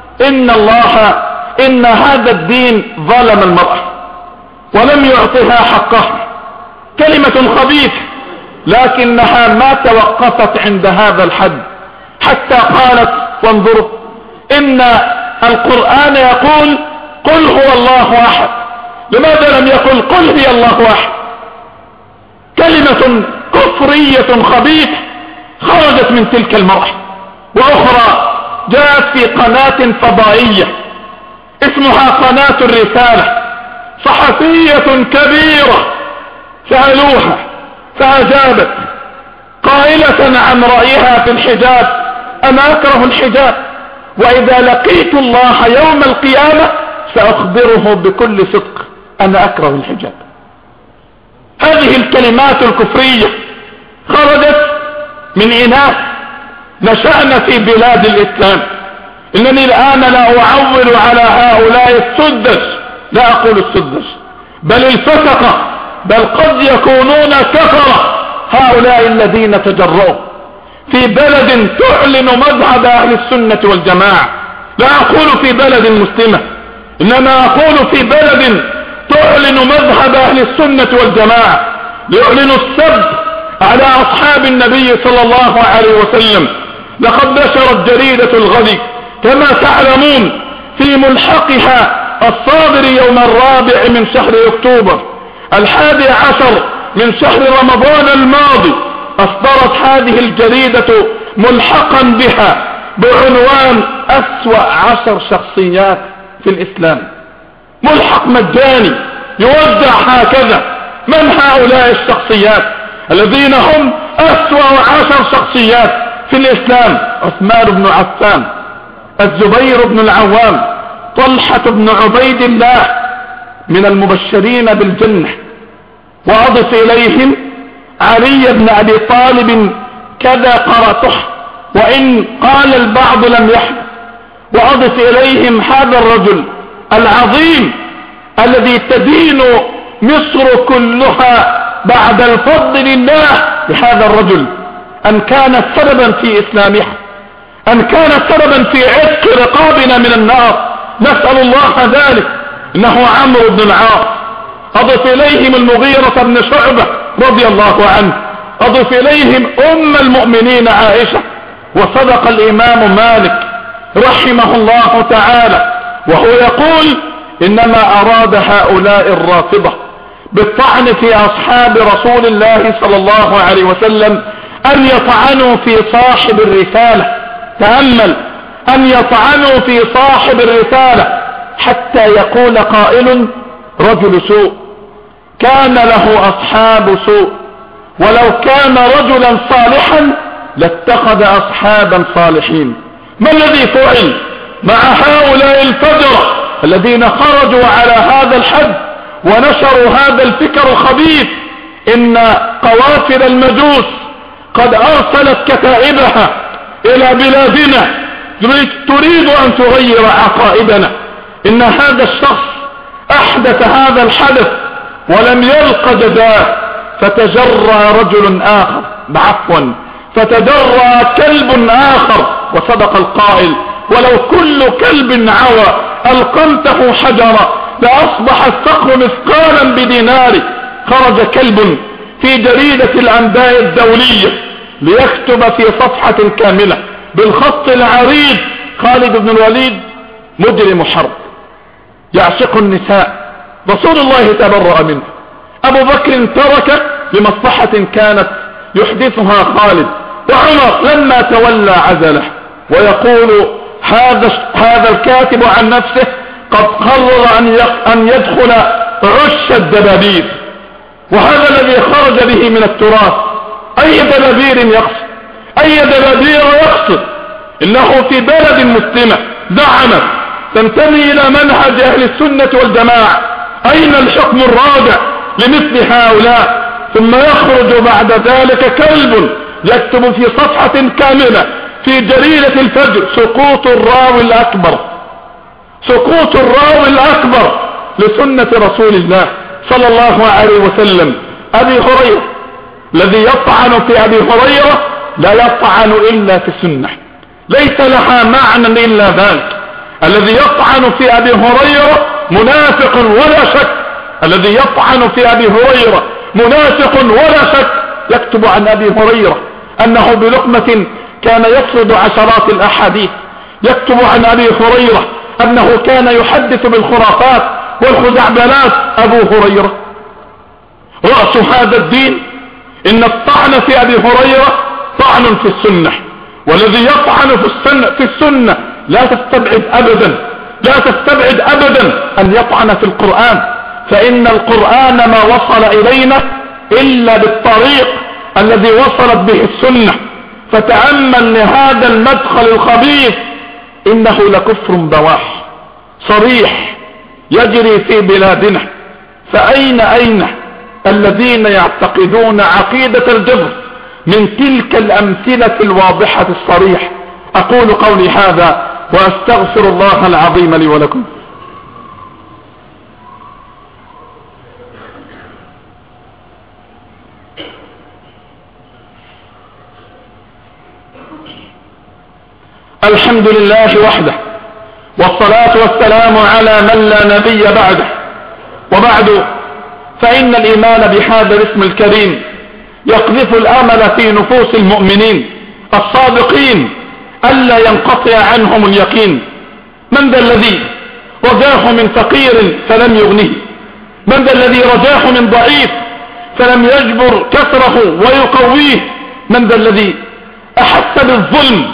إن هذا الدين ظلم المرأة ولم يعطها حقها. كلمة خبيثة لكنها ما توقفت عند هذا الحد حتى قالت وانظروا إن القرآن يقول قل هو الله أحد، لماذا لم يقل قل هي الله أحد؟ كلمة كفرية خبيثة خرجت من تلك المرأة. وأخرى جاءت في قناة فضائية اسمها قناة الرسالة، صحفية كبيرة سألوها فأجابت قائلة عن رأيها في الحجاب أنا أكره الحجاب وإذا لقيت الله يوم القيامة سأخبره بكل صدق أنا أكره الحجاب. هذه الكلمات الكفرية خرجت من إناث نشأنا في بلاد الإسلام. إنني الآن لا أعول على هؤلاء السدس، لا أقول السدس بل الفسقة، بل قد يكونون كفرة هؤلاء الذين تجرؤوا في بلد تعلن مذهب أهل السنة والجماعة. لا أقول في بلد مسلمة إنما أقول في بلد تعلن مذهب أهل السنة والجماعة، يعلن السب على أصحاب النبي صلى الله عليه وسلم. لقد نشرت جريدة الغد كما تعلمون في ملحقها الصادر يوم 4 من شهر أكتوبر 11 من شهر رمضان الماضي، أصدرت هذه الجريدة ملحقا بها بعنوان أسوأ 10 شخصيات في الإسلام. ملحق مجاني يوزع هكذا. من هؤلاء الشخصيات الذين هم أسوأ 10 شخصيات في الإسلام؟ عثمان بن عفان، الزبير بن العوام، طلحة بن عبيد الله من المبشرين بالجنة، وأضف إليهم علي بن أبي طالب كذا قرأته وإن قال البعض لم يحدث، وأضف إليهم هذا الرجل العظيم الذي تدين مصر كلها بعد الفضل لله بهذا الرجل أن كان سببا في إسلامها، أن كان سببا في عتق رقابنا من النار، نسأل الله ذلك، إنه عمرو بن العاص. أضف إليهم المغيرة بن شعبة رضي الله عنه، أضف إليهم أم المؤمنين عائشة. وصدق الإمام مالك رحمه الله تعالى وهو يقول إنما أراد هؤلاء الرافضة بالطعن في أصحاب رسول الله صلى الله عليه وسلم أن يطعنوا في صاحب الرسالة. تأمل، أن يطعنوا في صاحب الرسالة حتى يقول قائل رجل سوء كان له أصحاب سوء، ولو كان رجلا صالحا لاتخذ أصحابا صالحين. ما الذي فعل؟ مع هؤلاء الفجرة الذين خرجوا على هذا الحد ونشروا هذا الفكر الخبيث. إن قوافل المجوس قد أرسلت كتائبها إلى بلادنا تريد أن تغير عقائدنا. إن هذا الشخص أحدث هذا الحدث ولم يلق جزاء، فتجرى رجل آخر فتجرى كلب آخر، وصدق القائل: ولو كل كلب عوى ألقمته حجرا لأصبح الصقر مثقالا بدينار. خرج كلب في جريدة الأنباء الدولية ليكتب في صفحة كاملة بالخط العريض: خالد بن الوليد مجرم حرب يعشق النساء، رسول الله تبرأ منه، أبو بكر تركه لمصلحة كانت يحدثها خالد، وعمر لما تولى عزله. ويقول هذا الكاتب عن نفسه: قد قرر أن يدخل عش الدبابير. وهذا الذي خرج به من التراث. أي دبابير يقصد؟ أي دبابير يقصد؟ إنه في بلد مسلمة زعمت تنتمي إلى منهج أهل السنة والجماعة. أين الحكم الرادع لمثل هؤلاء؟ ثم يخرج بعد ذلك كلب يكتب في صفحة كاملة في جريدة الفجر: سقوط الراوي الأكبر، سقوط الراوي الأكبر لسنة رسول الله صلى الله عليه وسلم. أبي هريرة الذي يطعن في أبي هريرة لا يطعن إلا في السنة، ليس لها معنى إلا ذلك. الذي يطعن في أبي هريرة منافق ولا شك، الذي يطعن في أبي هريرة منافق ولا شك. يكتب عن أبي هريرة أنه بلقمة كان يفرض عشرات الأحاديث، يكتب عن أبي هريرة أنه كان يحدث بالخرافات والخزعبلات. أبو هريرة رأس هذا الدين. إن الطعن في أبي هريرة طعن في السنة، والذي يطعن في السنة لا تستبعد أبدا أن يطعن في القرآن، فإن القرآن ما وصل إلينا إلا بالطريق الذي وصلت به السنة. فتأمل لهذا المدخل الخبيث، إنه لكفر بواح صريح يجري في بلادنا. فأين الذين يعتقدون عقيدة الجبر من تلك الأمثلة الواضحة الصريح؟ أقول قولي هذا وأستغفر الله العظيم لي ولكم. الحمد لله وحده، والصلاة والسلام على من لا نبي بعده. وبعد، فإن الإيمان بهذا الاسم الكريم يقذف الأمل في نفوس المؤمنين الصادقين ألا ينقطع عنهم اليقين. من ذا الذي رجاه من فقير فلم يغنه؟ من ذا الذي رجاه من ضعيف فلم يجبر كسره ويقويه؟ من ذا الذي أحس بالظلم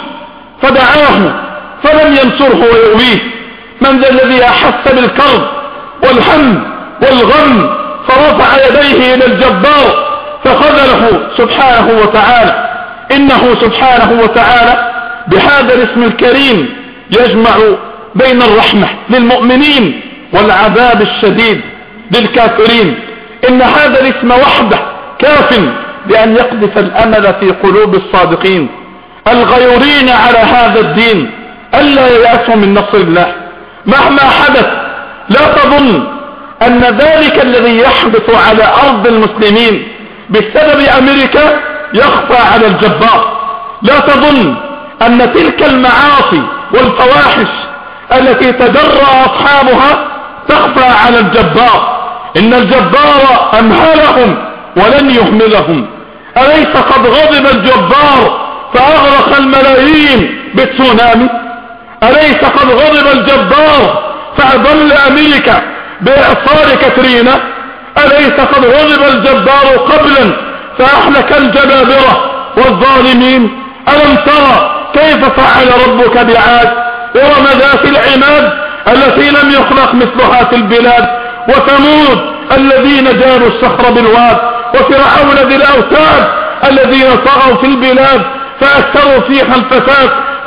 فدعاه فلم ينصره ويؤويه؟ من ذا الذي أحس بالكرب والهم والغم فرفع يديه إلى الجبار فخذله سبحانه وتعالى؟ إنه سبحانه وتعالى بهذا الاسم الكريم يجمع بين الرحمة للمؤمنين والعذاب الشديد للكافرين. إن هذا الاسم وحده كاف بأن يقذف الأمل في قلوب الصادقين الغيورين على هذا الدين ألا ييأسوا من نصر الله مهما حدث. لا تظن أن ذلك الذي يحدث على أرض المسلمين بسبب أمريكا يخفى على الجبار. لا تظن أن تلك المعاصي والفواحش التي تجرى أصحابها تخفى على الجبار. إن الجبار أمهلهم ولن يهملهم. أليس قد غضب الجبار فأغرق الملايين بالتسونامي؟ أليس قد غضب الجبار فأضل أمريكا بإعصار كاترينا؟ أليس قد غضب الجبار قبلا فأهلك الجبابرة والظالمين؟ ألم ترى كيف فعل ربك بعاد إرم ذات العماد التي لم يخلق مثلها في البلاد؟ وثمود الذين جابوا الصخر بالواد، وفرعون ذي الأوتاد الذين طغوا في البلاد فأكثروا فيها الفساد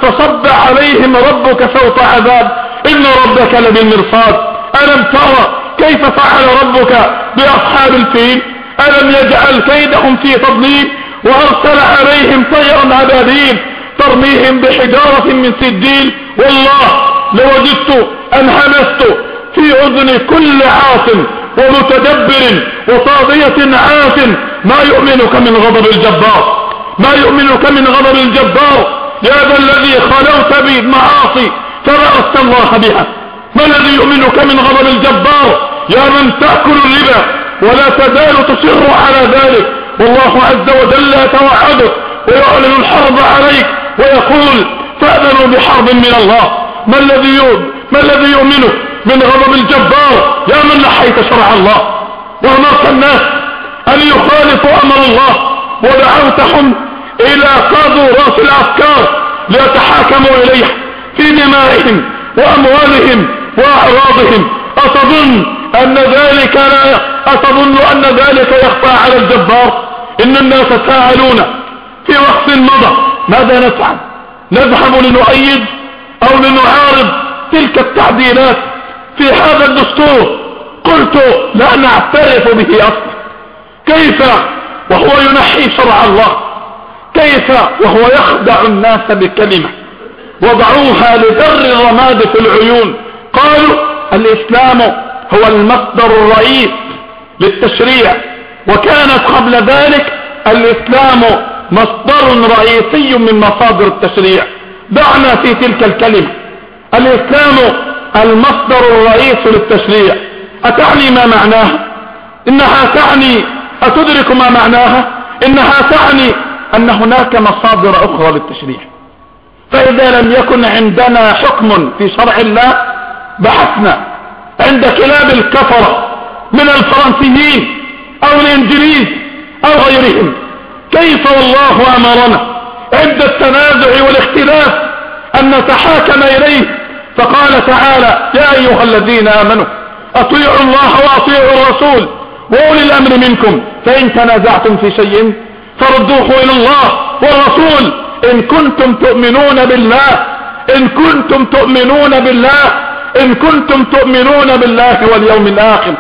فصب عليهم ربك صوت عذاب إن ربك لبالمرصاد. ألم ترى كيف فعل ربك بأصحاب الفيل؟ ألم يجعل كيدهم في تضليل وأرسل عليهم طيرا أبابيل ترميهم بحجارة من سجيل. والله لوجدت أن همست في أذن كل عاص ومتدبر وصاغية عاف ما يؤمنك من غضب الجبار، ما يؤمنك من غضب الجبار. يا ذا الذي خلوت بالمعاصي فرأست الله بها، ما الذي يؤمنك من غضب الجبار؟ يا من تأكل الربا ولا تزال تصر على ذلك، والله عز وجل يتوعدك ويعلن الحرب عليك ويقول فأذنوا بحرب من الله. ما الذي يؤمنك من غضب الجبار؟ يا من نحيت شرع الله وأمرت الناس أن يخالفوا أمر الله ودعوتهم إلى قاضوا رأس الأفكار ليتحاكموا إليه في دمائهم وأموالهم وأعراضهم. أتظن أن ذلك يخفى على الجبار؟ إن الناس سائلون في وقت مضى ماذا نفعل؟ نذهب لنؤيد أو لنعارض تلك التعديلات في هذا الدستور؟ قلت لا نعترف به أصلا. كيف وهو ينحي شرع الله؟ كيف وهو يخدع الناس بكلمة وضعوها لذر الرماد في العيون؟ قالوا الإسلام هو المصدر الرئيس للتشريع، وكانت قبل ذلك الإسلام مصدر رئيسي من مصادر التشريع. دعنا في تلك الكلمة. الإسلام المصدر الرئيس للتشريع أتعني ما معناها؟ إنها تعني، أتدرك ما معناها؟ إنها تعني أن هناك مصادر أخرى للتشريع. فإذا لم يكن عندنا حكم في شرع الله بحثنا عند كلاب الكفرة من الفرنسيين أو الإنجليز أو غيرهم. كيف والله أمرنا عند التنازع والاختلاف أن نتحاكم إليه؟ فقال تعالى يا أيها الذين آمنوا أطيعوا الله وأطيعوا الرسول وأولي الأمر منكم فإن تنازعتم في شيء فردوه إلى الله والرسول إن كنتم تؤمنون بالله، إن كنتم تؤمنون بالله، إن كنتم تؤمنون بالله واليوم الآخر.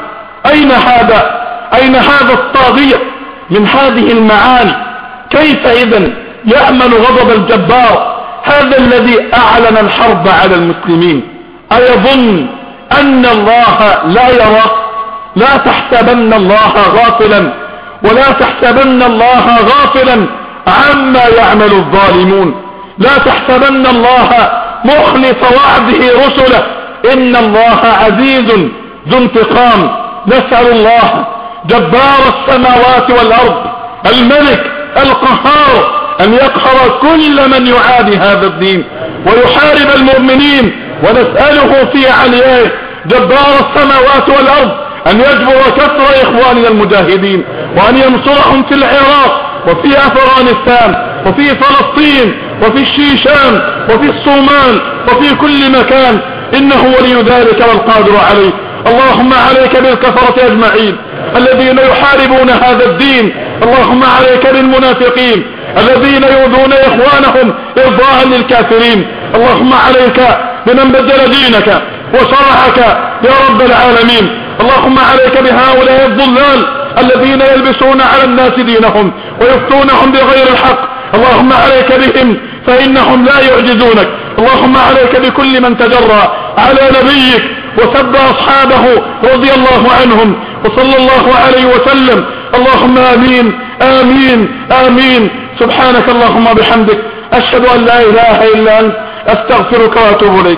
أين هذا الطاغية من هذه المعاني؟ كيف إذن يأمن غضب الجبار هذا الذي أعلن الحرب على المسلمين؟ أيظن أن الله لا يرى؟ لا تحسبن الله غافلا، ولا تحسبن الله غافلا عما يعمل الظالمون. لا تحسبن الله مخلف وعده رسله، إن الله عزيز ذو انتقام. نسأل الله جبار السماوات والأرض الملك القهار أن يقهر كل من يعادي هذا الدين ويحارب المؤمنين، ونسأله في عليائه جبار السماوات والأرض أن يجبر كسر إخواننا المجاهدين، وأن ينصرهم في العراق وفي أفغانستان وفي فلسطين وفي الشيشان وفي الصومال وفي كل مكان، إنه ولي ذلك والقادر عليه. اللهم عليك بالكفرة أجمعين الذين يحاربون هذا الدين، اللهم عليك بالمنافقين الذين يؤذون إخوانهم إرضاء للكافرين، اللهم عليك بمن بدل دينك وشرعك يا رب العالمين. اللهم عليك بهؤلاء الضلال الذين يلبسون على الناس دينهم ويفتونهم بغير الحق، اللهم عليك بهم فإنهم لا يعجزونك. اللهم عليك بكل من تجرى على نبيك وسب أصحابه رضي الله عنهم وصلى الله عليه وسلم. اللهم آمين آمين آمين. سبحانك اللهم بحمدك أشهد أن لا إله إلا أنت أستغفرك وأتوب إليك.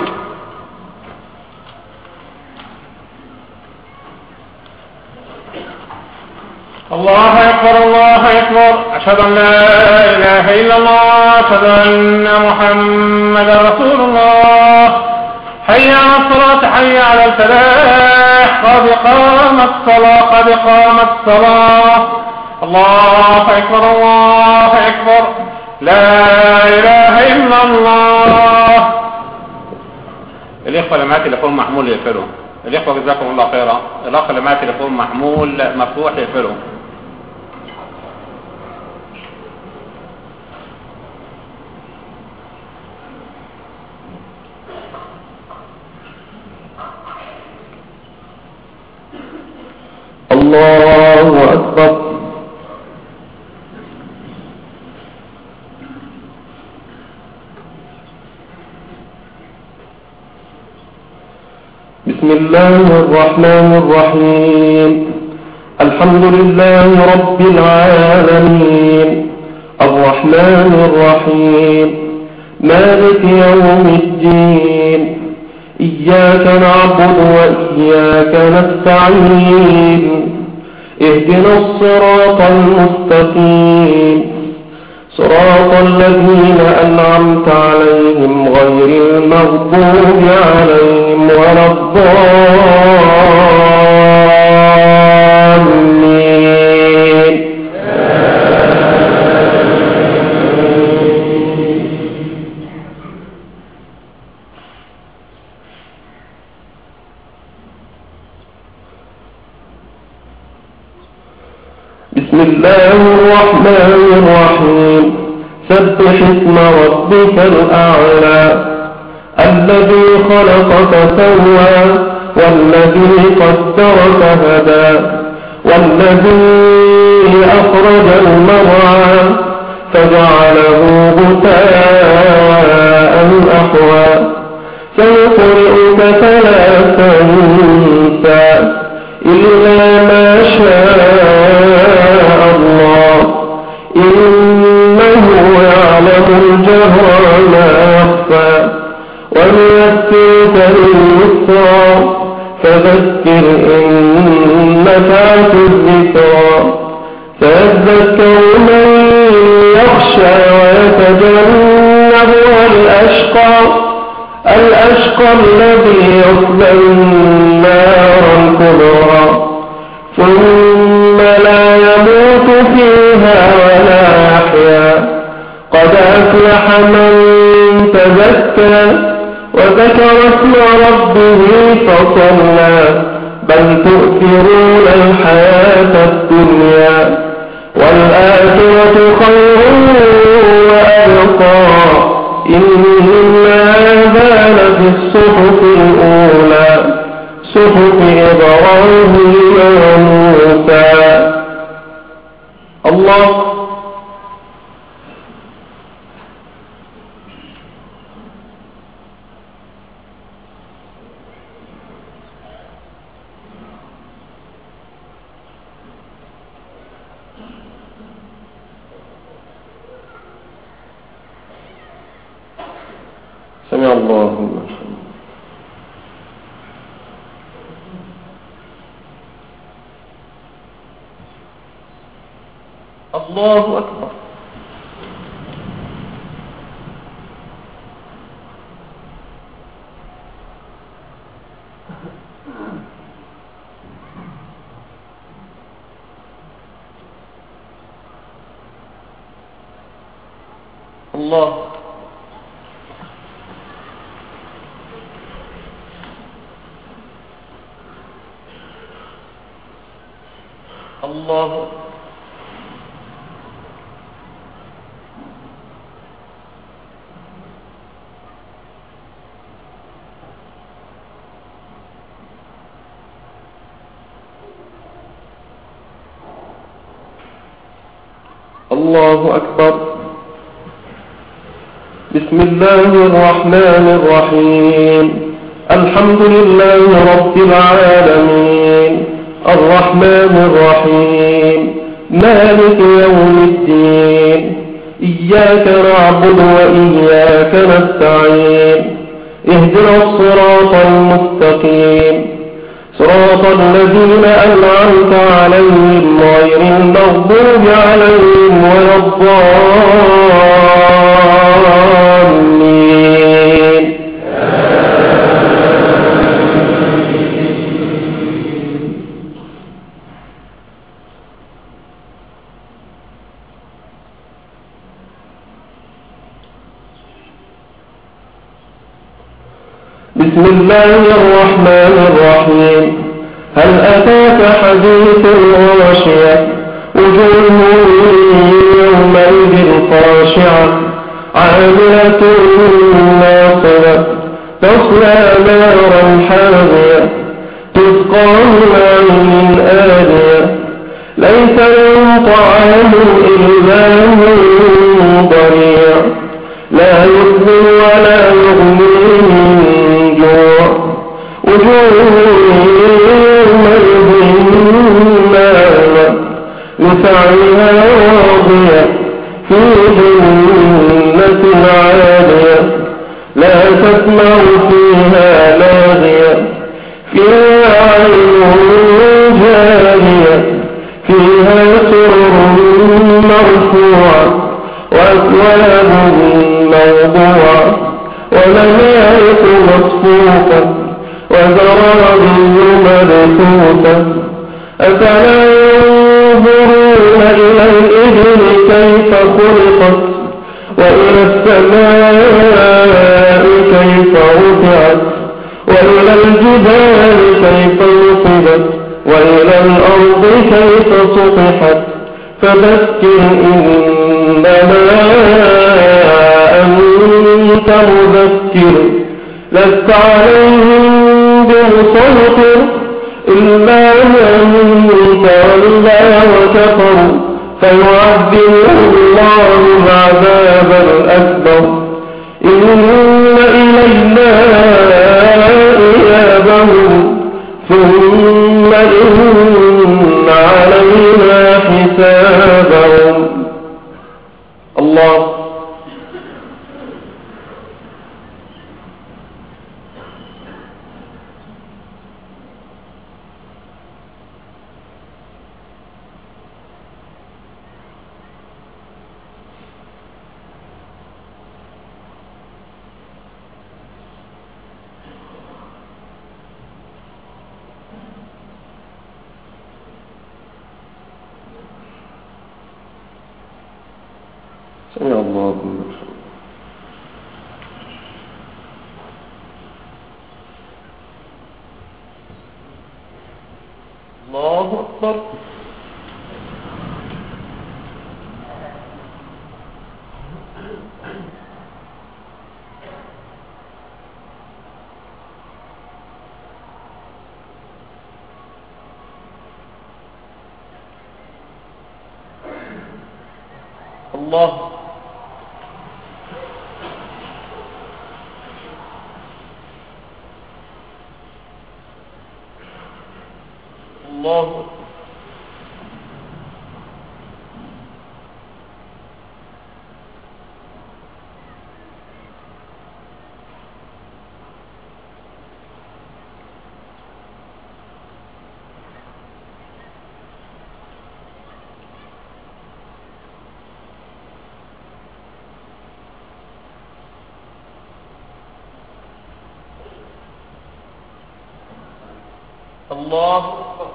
الله أكبر الله أكبر. أشهد أن لا إله إلا الله، أشهد أن محمدا رسول الله. حي على الصلاة حي على الفلاح، قد قامت الصلاة قد قامت الصلاة. الله أكبر الله أكبر. لا إله إلا الله. الإخوة اللي معاه تليفون محمول يقفلوا. الإخوة جزاكم الله خيرا. الأخ اللي معاه تليفون محمول مفتوح يقفله. الله أكبر. بسم الله الرحمن الرحيم. الحمد لله رب العالمين الرحمن الرحيم مالك يوم الدين إياك نعبد وإياك نستعين اهدنا الصراط المستقيم صراط الذين أنعمت عليهم غير المغضوب عليهم ولا الضالين. بسم الله الرحمن الرحيم سبح اسم ربك الأعلى الذي خلق فسوى والذي قدر فهدى والذي أخرج المرعى فجعله غثاء أحوى سنقرئك فلا تنسى إلا ما شاء الله إنه يعلم الجهر ما يخفى ونيسرك لليسرى فذكر إن نفعت الذكرى سيذكر من يخشى ويتجنبها الأشقى الذي يصلى النار الكبرى ثم لا يموت فيها ولا يحيا قد أفلح من تزكى وذكر اسم ربه فصلى بل تؤثرون الحياة الدنيا والآخرة خير وأبقى إن هذا لفي الصحف الأولى صحف إبراهيم وموسى. الله سمع الله لمن حمده. الله أكبر. الله الله الله أكبر. بسم الله الرحمن الرحيم الحمد لله رب العالمين الرحمن الرحيم مالك يوم الدين إياك نعبد وإياك نستعين اهدنا الصراط المستقيم صراط الذين أنعمت عليهم غير المغضوب عليهم ولا الضالين. بسم الله الرحمن الرحيم هل أتاك حديث الغاشية وجوه يومئذ خاشعة عاملة ناصبة تصلى نارا حامية يسقى من عين آنية ليس لهم طعام إلا من ضريع لا يسمن ولا يغني من جوع وجوه يومئذ ناعمة لسعيها راضية في جنة عالية لا تسمع فيها لاغية فيها عين جارية فيها سرر مرفوعة وأكواب موضوعة ونمارق مصفوفة وزرابي مبثوثة أفلا ينظرون إلى الإبل كيف خلقت وإلى السماء كيف رفعت وإلى الجبال كيف نصبت وإلى الأرض كيف سطحت فذكر إنما أنت مذكر لست عليهم بمسيطر إلا من تولى وكفر فيعذبه الله العذاب الأكبر إن إلينا إيابهم ثم إن علينا حسابهم. الله سمع الله لمن حمده. الله أكبر. الله الله الله أكبر.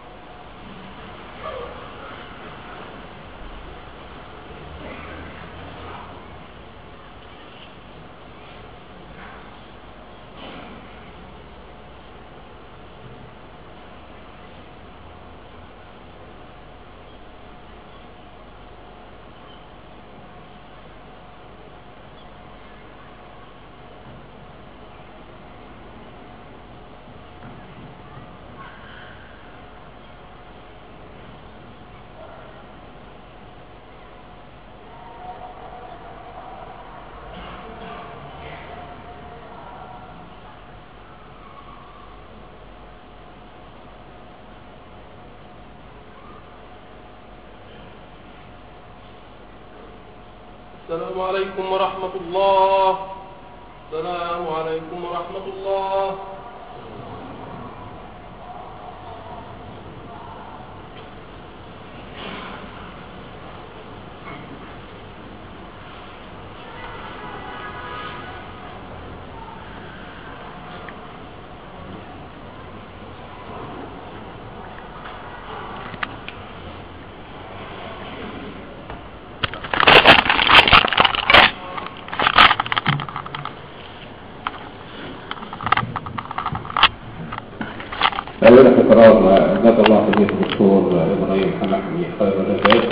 السلام عليكم ورحمة الله. السلام عليكم ورحمة الله. خلينا في قرار جزاك الله خير الدكتور ابراهيم حمد خير الجزاء.